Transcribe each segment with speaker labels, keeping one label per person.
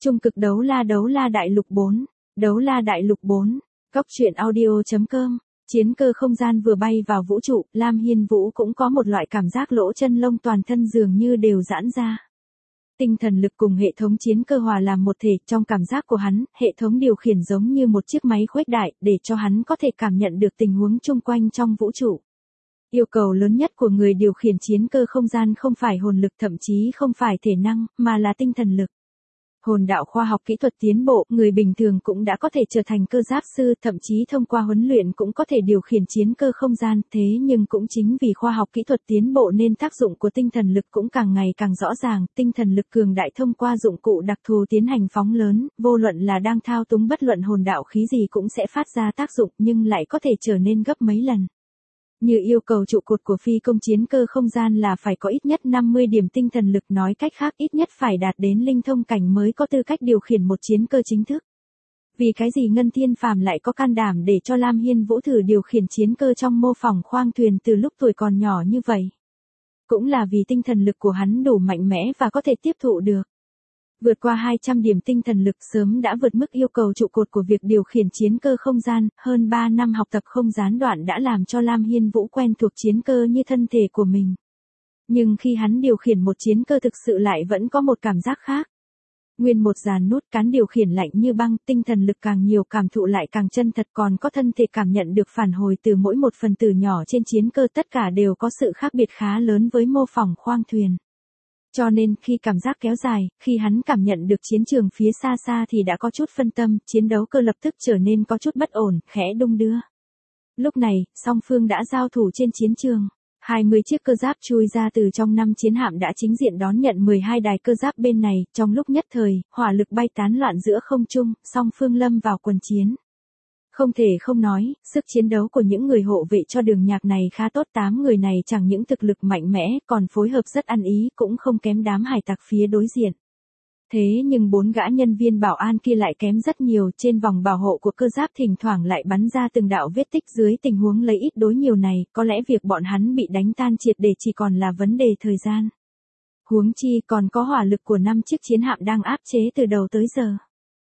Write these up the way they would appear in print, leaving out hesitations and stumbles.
Speaker 1: Trung cực đấu la đại lục 4. Đấu la đại lục 4. Cóc truyện audio.com. Chiến cơ không gian vừa bay vào vũ trụ, Lam Hiên Vũ cũng có một loại cảm giác lỗ chân lông toàn thân dường như đều giãn ra. Tinh thần lực cùng hệ thống chiến cơ hòa làm một thể, trong cảm giác của hắn, hệ thống điều khiển giống như một chiếc máy khuếch đại, để cho hắn có thể cảm nhận được tình huống chung quanh trong vũ trụ. Yêu cầu lớn nhất của người điều khiển chiến cơ không gian không phải hồn lực, thậm chí không phải thể năng, mà là tinh thần lực. Hồn đạo khoa học kỹ thuật tiến bộ, người bình thường cũng đã có thể trở thành cơ giáp sư, thậm chí thông qua huấn luyện cũng có thể điều khiển chiến cơ không gian, thế nhưng cũng chính vì khoa học kỹ thuật tiến bộ nên tác dụng của tinh thần lực cũng càng ngày càng rõ ràng, tinh thần lực cường đại thông qua dụng cụ đặc thù tiến hành phóng lớn, vô luận là đang thao túng bất luận hồn đạo khí gì cũng sẽ phát ra tác dụng nhưng lại có thể trở nên gấp mấy lần. Như yêu cầu trụ cột của phi công chiến cơ không gian là phải có ít nhất 50 điểm tinh thần lực, nói cách khác ít nhất phải đạt đến linh thông cảnh mới có tư cách điều khiển một chiến cơ chính thức. Vì cái gì Ngân Thiên Phàm lại có can đảm để cho Lam Hiên Vũ thử điều khiển chiến cơ trong mô phỏng khoang thuyền từ lúc tuổi còn nhỏ như vậy? Cũng là vì tinh thần lực của hắn đủ mạnh mẽ và có thể tiếp thụ được. Vượt qua 200 điểm tinh thần lực sớm đã vượt mức yêu cầu trụ cột của việc điều khiển chiến cơ không gian, hơn 3 năm học tập không gián đoạn đã làm cho Lam Hiên Vũ quen thuộc chiến cơ như thân thể của mình. Nhưng khi hắn điều khiển một chiến cơ thực sự lại vẫn có một cảm giác khác. Nguyên một dàn nút cán điều khiển lạnh như băng, tinh thần lực càng nhiều cảm thụ lại càng chân thật, còn có thân thể cảm nhận được phản hồi từ mỗi một phần tử nhỏ trên chiến cơ, tất cả đều có sự khác biệt khá lớn với mô phỏng khoang thuyền. Cho nên khi cảm giác kéo dài, khi hắn cảm nhận được chiến trường phía xa xa thì đã có chút phân tâm, chiến đấu cơ lập tức trở nên có chút bất ổn, khẽ đung đưa. Lúc này, song phương đã giao thủ trên chiến trường. 20 chiếc cơ giáp chui ra từ trong 5 chiến hạm đã chính diện đón nhận 12 đài cơ giáp bên này, trong lúc nhất thời, hỏa lực bay tán loạn giữa không trung, song phương lâm vào quần chiến. Không thể không nói, sức chiến đấu của những người hộ vệ cho đường nhạc này khá tốt, 8 người này chẳng những thực lực mạnh mẽ, còn phối hợp rất ăn ý, cũng không kém đám hải tặc phía đối diện. Thế nhưng 4 gã nhân viên bảo an kia lại kém rất nhiều, trên vòng bảo hộ của cơ giáp thỉnh thoảng lại bắn ra từng đạo vết tích, dưới tình huống lấy ít đối nhiều này, có lẽ việc bọn hắn bị đánh tan triệt để chỉ còn là vấn đề thời gian. Huống chi còn có hỏa lực của 5 chiếc chiến hạm đang áp chế từ đầu tới giờ.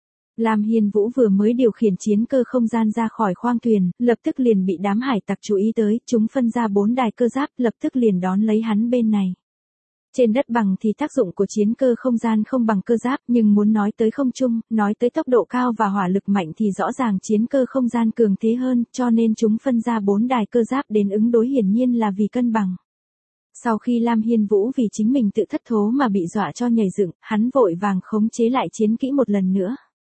Speaker 1: Lam Hiên Vũ vừa mới điều khiển chiến cơ không gian ra khỏi khoang thuyền, lập tức liền bị đám hải tặc chú ý tới, chúng phân ra 4 đài cơ giáp, lập tức liền đón lấy hắn bên này. Trên đất bằng thì tác dụng của chiến cơ không gian không bằng cơ giáp, nhưng muốn nói tới không trung, nói tới tốc độ cao và hỏa lực mạnh thì rõ ràng chiến cơ không gian cường thế hơn, cho nên chúng phân ra 4 đài cơ giáp đến ứng đối, hiển nhiên là vì cân bằng. Sau khi Lam Hiên Vũ vì chính mình tự thất thố mà bị dọa cho nhảy dựng, hắn vội vàng khống chế lại chiến kỹ một lần nữa.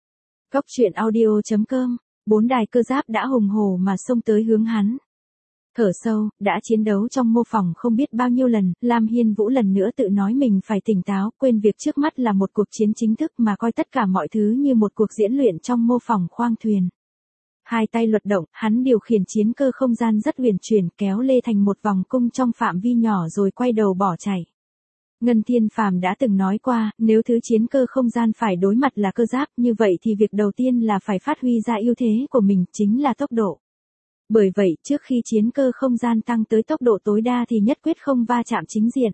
Speaker 1: Cóc truyện audio.com. 4 đài cơ giáp đã hùng hổ mà xông tới hướng hắn. Thở sâu, đã chiến đấu trong mô phỏng không biết bao nhiêu lần, Lam Hiên Vũ lần nữa tự nói mình phải tỉnh táo, quên việc trước mắt là một cuộc chiến chính thức mà coi tất cả mọi thứ như một cuộc diễn luyện trong mô phỏng khoang thuyền. Hai tay luật động, hắn điều khiển chiến cơ không gian rất huyền chuyển, kéo lê thành một vòng cung trong phạm vi nhỏ rồi quay đầu bỏ chạy. Ngân Thiên Phàm đã từng nói qua, nếu thứ chiến cơ không gian phải đối mặt là cơ giáp, như vậy thì việc đầu tiên là phải phát huy ra ưu thế của mình, chính là tốc độ. Bởi vậy, trước khi chiến cơ không gian tăng tới tốc độ tối đa thì nhất quyết không va chạm chính diện.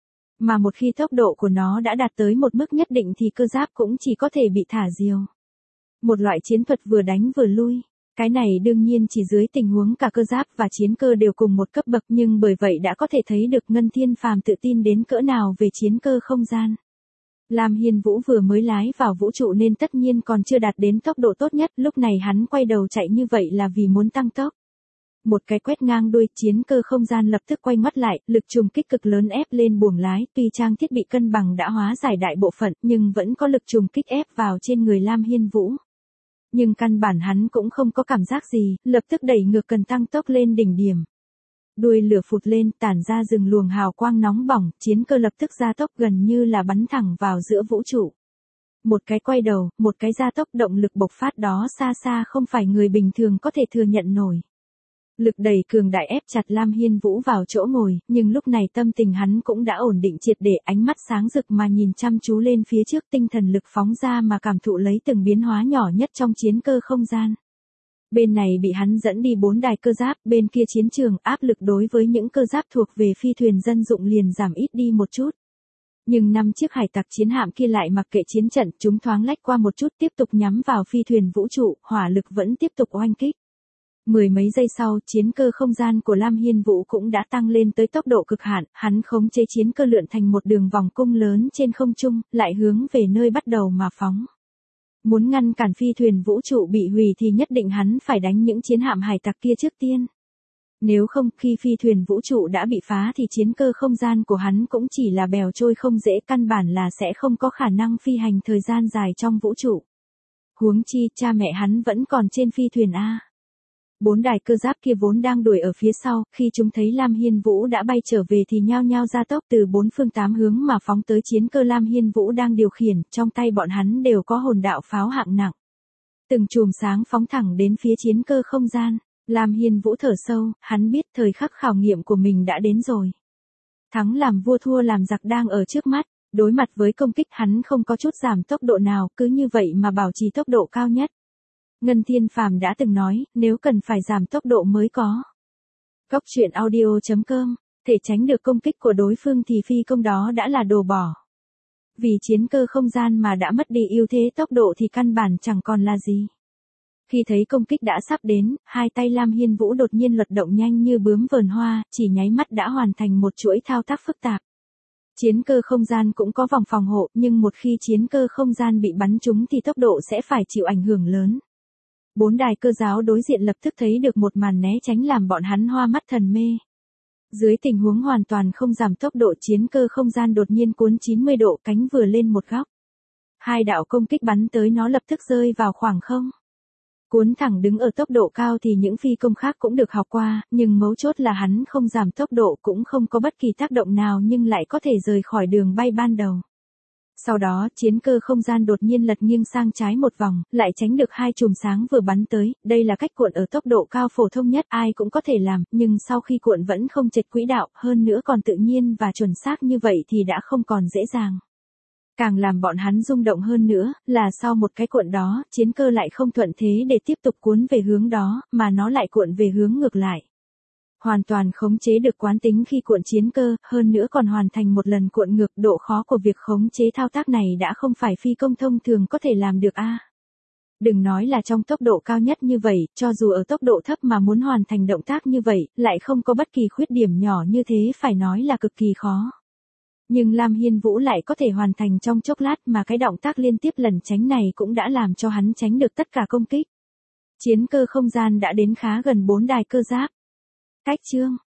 Speaker 1: Mà một khi tốc độ của nó đã đạt tới một mức nhất định thì cơ giáp cũng chỉ có thể bị thả diều. Một loại chiến thuật vừa đánh vừa lui. Cái này đương nhiên chỉ dưới tình huống cả cơ giáp và chiến cơ đều cùng một cấp bậc, nhưng bởi vậy đã có thể thấy được Ngân Thiên Phàm tự tin đến cỡ nào về chiến cơ không gian. Lam Hiên Vũ vừa mới lái vào vũ trụ nên tất nhiên còn chưa đạt đến tốc độ tốt nhất, lúc này hắn quay đầu chạy như vậy là vì muốn tăng tốc. Một cái quét ngang đuôi, chiến cơ không gian lập tức quay ngoắt lại, lực trùng kích cực lớn ép lên buồng lái, tuy trang thiết bị cân bằng đã hóa giải đại bộ phận, nhưng vẫn có lực trùng kích ép vào trên người Lam Hiên Vũ. Nhưng căn bản hắn cũng không có cảm giác gì, lập tức đẩy ngược cần tăng tốc lên đỉnh điểm. Đuôi lửa phụt lên, tản ra từng luồng hào quang nóng bỏng, chiến cơ lập tức gia tốc gần như là bắn thẳng vào giữa vũ trụ. Một cái quay đầu, một cái gia tốc, động lực bộc phát đó xa xa không phải người bình thường có thể thừa nhận nổi. Lực đẩy cường đại ép chặt Lam Hiên Vũ vào chỗ ngồi, nhưng lúc này tâm tình hắn cũng đã ổn định triệt để, ánh mắt sáng rực mà nhìn chăm chú lên phía trước, tinh thần lực phóng ra mà cảm thụ lấy từng biến hóa nhỏ nhất trong chiến cơ không gian. Bên này bị hắn dẫn đi 4 đài cơ giáp, bên kia chiến trường áp lực đối với những cơ giáp thuộc về phi thuyền dân dụng liền giảm ít đi một chút. Nhưng 5 chiếc hải tặc chiến hạm kia lại mặc kệ chiến trận, chúng thoáng lách qua một chút tiếp tục nhắm vào phi thuyền vũ trụ, hỏa lực vẫn tiếp tục oanh kích. Mười mấy giây sau, chiến cơ không gian của Lam Hiên Vũ cũng đã tăng lên tới tốc độ cực hạn, hắn khống chế chiến cơ lượn thành một đường vòng cung lớn trên không trung, lại hướng về nơi bắt đầu mà phóng. Muốn ngăn cản phi thuyền vũ trụ bị hủy thì nhất định hắn phải đánh những chiến hạm hải tặc kia trước tiên. Nếu không, khi phi thuyền vũ trụ đã bị phá thì chiến cơ không gian của hắn cũng chỉ là bèo trôi không dễ, căn bản là sẽ không có khả năng phi hành thời gian dài trong vũ trụ. Huống chi, cha mẹ hắn vẫn còn trên phi thuyền A. 4 đài cơ giáp kia vốn đang đuổi ở phía sau, khi chúng thấy Lam Hiên Vũ đã bay trở về thì nhao nhao ra tốc từ 4 phương 8 hướng mà phóng tới chiến cơ Lam Hiên Vũ đang điều khiển, trong tay bọn hắn đều có hồn đạo pháo hạng nặng. Từng chùm sáng phóng thẳng đến phía chiến cơ không gian. Lam Hiên Vũ thở sâu, hắn biết thời khắc khảo nghiệm của mình đã đến rồi. Thắng làm vua thua làm giặc đang ở trước mắt, đối mặt với công kích hắn không có chút giảm tốc độ nào, cứ như vậy mà bảo trì tốc độ cao nhất. Ngân Thiên Phàm đã từng nói, nếu cần phải giảm tốc độ mới có. Góc truyện audio.com, thể tránh được công kích của đối phương thì phi công đó đã là đồ bỏ. Vì chiến cơ không gian mà đã mất đi ưu thế tốc độ thì căn bản chẳng còn là gì. Khi thấy công kích đã sắp đến, hai tay Lam Hiên Vũ đột nhiên luật động nhanh như bướm vờn hoa, chỉ nháy mắt đã hoàn thành một chuỗi thao tác phức tạp. Chiến cơ không gian cũng có vòng phòng hộ, nhưng một khi chiến cơ không gian bị bắn trúng thì tốc độ sẽ phải chịu ảnh hưởng lớn. 4 đài cơ giáo đối diện lập tức thấy được một màn né tránh làm bọn hắn hoa mắt thần mê. Dưới tình huống hoàn toàn không giảm tốc độ, chiến cơ không gian đột nhiên cuốn 90 độ, cánh vừa lên một góc. Hai đạo công kích bắn tới nó lập tức rơi vào khoảng không. Cuốn thẳng đứng ở tốc độ cao thì những phi công khác cũng được học qua, nhưng mấu chốt là hắn không giảm tốc độ cũng không có bất kỳ tác động nào nhưng lại có thể rời khỏi đường bay ban đầu. Sau đó, chiến cơ không gian đột nhiên lật nghiêng sang trái một vòng, lại tránh được hai chùm sáng vừa bắn tới, đây là cách cuộn ở tốc độ cao phổ thông nhất ai cũng có thể làm, nhưng sau khi cuộn vẫn không chệch quỹ đạo, hơn nữa còn tự nhiên và chuẩn xác như vậy thì đã không còn dễ dàng. Càng làm bọn hắn rung động hơn nữa, là sau một cái cuộn đó, chiến cơ lại không thuận thế để tiếp tục cuốn về hướng đó, mà nó lại cuộn về hướng ngược lại. Hoàn toàn khống chế được quán tính khi cuộn chiến cơ, hơn nữa còn hoàn thành một lần cuộn ngược, độ khó của việc khống chế thao tác này đã không phải phi công thông thường có thể làm được a. Đừng nói là trong tốc độ cao nhất như vậy, cho dù ở tốc độ thấp mà muốn hoàn thành động tác như vậy, lại không có bất kỳ khuyết điểm nhỏ như thế phải nói là cực kỳ khó. Nhưng Lam Hiên Vũ lại có thể hoàn thành trong chốc lát mà cái động tác liên tiếp lẩn tránh này cũng đã làm cho hắn tránh được tất cả công kích. Chiến cơ không gian đã đến khá gần 4 đài cơ giáp. Cách chương